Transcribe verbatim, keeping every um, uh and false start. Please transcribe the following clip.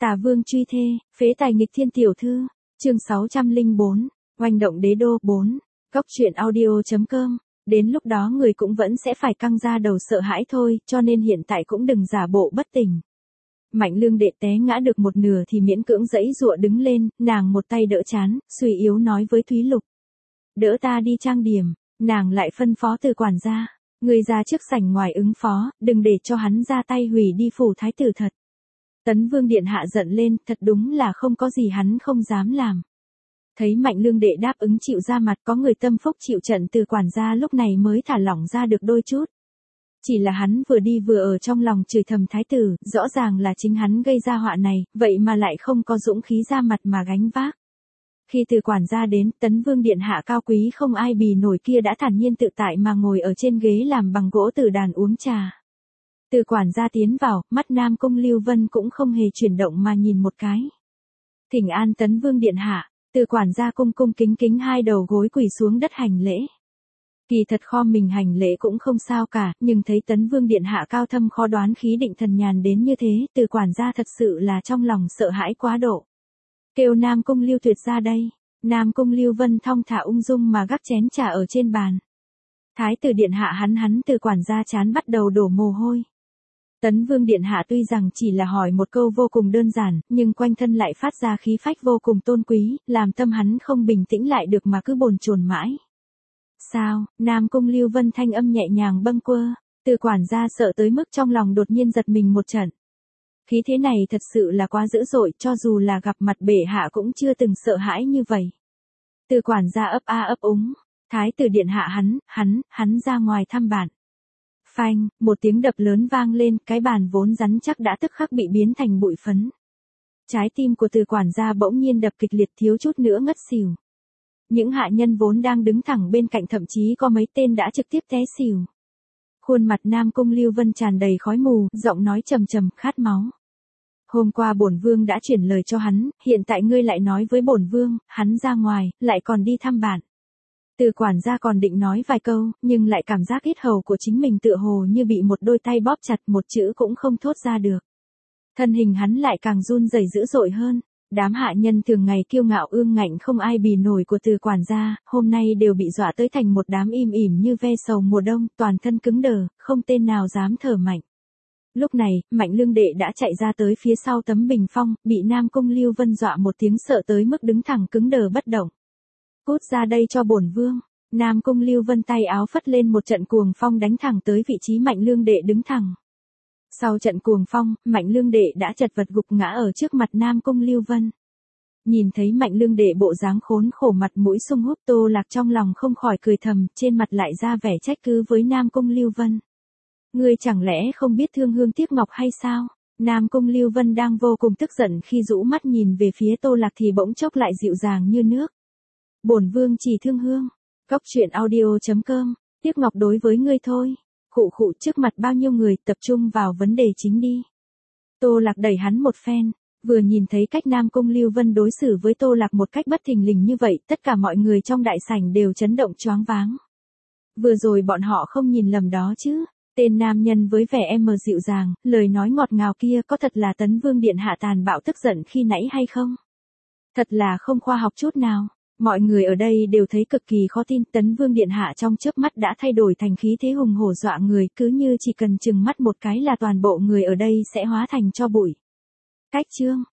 Tả vương truy thê, phế tài nghịch thiên tiểu thư, chương sáu trăm lẻ bốn, oanh động đế đô bốn, góc truyện audio.com, đến lúc đó người cũng vẫn sẽ phải căng ra đầu sợ hãi thôi, cho nên hiện tại cũng đừng giả bộ bất tỉnh. Mạnh Lương Đệ té ngã được một nửa thì miễn cưỡng giãy giụa đứng lên, nàng một tay đỡ trán, suy yếu nói với Thúy Lục. Đỡ ta đi trang điểm, nàng lại phân phó Từ quản gia, người ra trước sảnh ngoài ứng phó, đừng để cho hắn ra tay hủy đi phủ thái tử thật. Tấn Vương điện hạ giận lên, thật đúng là không có gì hắn không dám làm. Thấy Mạnh Lương Đệ đáp ứng chịu ra mặt, có người tâm phúc chịu trận, Từ quản gia lúc này mới thả lỏng ra được đôi chút. Chỉ là hắn vừa đi vừa ở trong lòng chửi thầm thái tử, rõ ràng là chính hắn gây ra họa này, vậy mà lại không có dũng khí ra mặt mà gánh vác. Khi Từ quản gia đến, Tấn Vương điện hạ cao quý không ai bì nổi kia đã thản nhiên tự tại mà ngồi ở trên ghế làm bằng gỗ tử đàn uống trà. Từ quản gia tiến vào, mắt Nam Cung Lưu Vân cũng không hề chuyển động mà nhìn một cái. Thỉnh an Tấn Vương điện hạ, Từ quản gia cung cung kính kính hai đầu gối quỳ xuống đất hành lễ. Kỳ thật khom mình hành lễ cũng không sao cả, nhưng thấy Tấn Vương điện hạ cao thâm khó đoán khí định thần nhàn đến như thế, Từ quản gia thật sự là trong lòng sợ hãi quá độ. Kêu Nam Cung Lưu Tuyệt ra đây. Nam Cung Lưu Vân thong thả ung dung mà gắp chén trà ở trên bàn. Thái tử điện hạ hắn hắn Từ quản gia chán bắt đầu đổ mồ hôi. Tấn Vương điện hạ tuy rằng chỉ là hỏi một câu vô cùng đơn giản, nhưng quanh thân lại phát ra khí phách vô cùng tôn quý, làm tâm hắn không bình tĩnh lại được mà cứ bồn chồn mãi. Sao? Nam Cung Lưu Vân thanh âm nhẹ nhàng bâng quơ, Từ quản gia sợ tới mức trong lòng đột nhiên giật mình một trận. Khí thế này thật sự là quá dữ dội, cho dù là gặp mặt bệ hạ cũng chưa từng sợ hãi như vậy. Từ quản gia ấp a ấp úng, thái tử điện hạ hắn, hắn, hắn ra ngoài thăm bạn. Phanh, một tiếng đập lớn vang lên, cái bàn vốn rắn chắc đã tức khắc bị biến thành bụi phấn. Trái tim của Từ quản gia bỗng nhiên đập kịch liệt, thiếu chút nữa ngất xỉu. Những hạ nhân vốn đang đứng thẳng bên cạnh thậm chí có mấy tên đã trực tiếp té xỉu. Khuôn mặt Nam Cung Lưu Vân tràn đầy khói mù, giọng nói trầm trầm, khát máu. Hôm qua bổn vương đã chuyển lời cho hắn, hiện tại ngươi lại nói với bổn vương, hắn ra ngoài, lại còn đi thăm bạn. Từ quản gia còn định nói vài câu, nhưng lại cảm giác yết hầu của chính mình tựa hồ như bị một đôi tay bóp chặt, một chữ cũng không thốt ra được. Thân hình hắn lại càng run rẩy dữ dội hơn. Đám hạ nhân thường ngày kiêu ngạo ương ngạnh không ai bì nổi của Từ quản gia, hôm nay đều bị dọa tới thành một đám im ỉm như ve sầu mùa đông, toàn thân cứng đờ, không tên nào dám thở mạnh. Lúc này, Mạnh Lương Đệ đã chạy ra tới phía sau tấm bình phong, bị Nam Cung Lưu Vân dọa một tiếng sợ tới mức đứng thẳng cứng đờ bất động. Cút ra đây cho bổn vương. Nam Cung Lưu Vân tay áo phất lên một trận cuồng phong đánh thẳng tới vị trí Mạnh Lương Đệ đứng thẳng. Sau trận cuồng phong, Mạnh Lương Đệ đã chật vật gục ngã ở trước mặt Nam Cung Lưu Vân. Nhìn thấy Mạnh Lương Đệ bộ dáng khốn khổ mặt mũi sung húp, Tô Lạc trong lòng không khỏi cười thầm, trên mặt lại ra vẻ trách cứ với Nam Cung Lưu Vân. Ngươi chẳng lẽ không biết thương hương tiếc ngọc hay sao? Nam Cung Lưu Vân đang vô cùng tức giận khi rũ mắt nhìn về phía Tô Lạc thì bỗng chốc lại dịu dàng như nước. Bổn vương chỉ thương hương. Góc truyện audio.com, tiếc ngọc đối với ngươi thôi. Khụ khụ, trước mặt bao nhiêu người, tập trung vào vấn đề chính đi. Tô Lạc đẩy hắn một phen, vừa nhìn thấy cách Nam Cung Lưu Vân đối xử với Tô Lạc một cách bất thình lình như vậy, tất cả mọi người trong đại sảnh đều chấn động choáng váng. Vừa rồi bọn họ không nhìn lầm đó chứ, tên nam nhân với vẻ em mờ dịu dàng, lời nói ngọt ngào kia có thật là Tấn Vương điện hạ tàn bạo tức giận khi nãy hay không? Thật là không khoa học chút nào. Mọi người ở đây đều thấy cực kỳ khó tin, Tấn Vương điện hạ trong chớp mắt đã thay đổi thành khí thế hùng hổ dọa người, cứ như chỉ cần chừng mắt một cái là toàn bộ người ở đây sẽ hóa thành tro bụi. Cách chương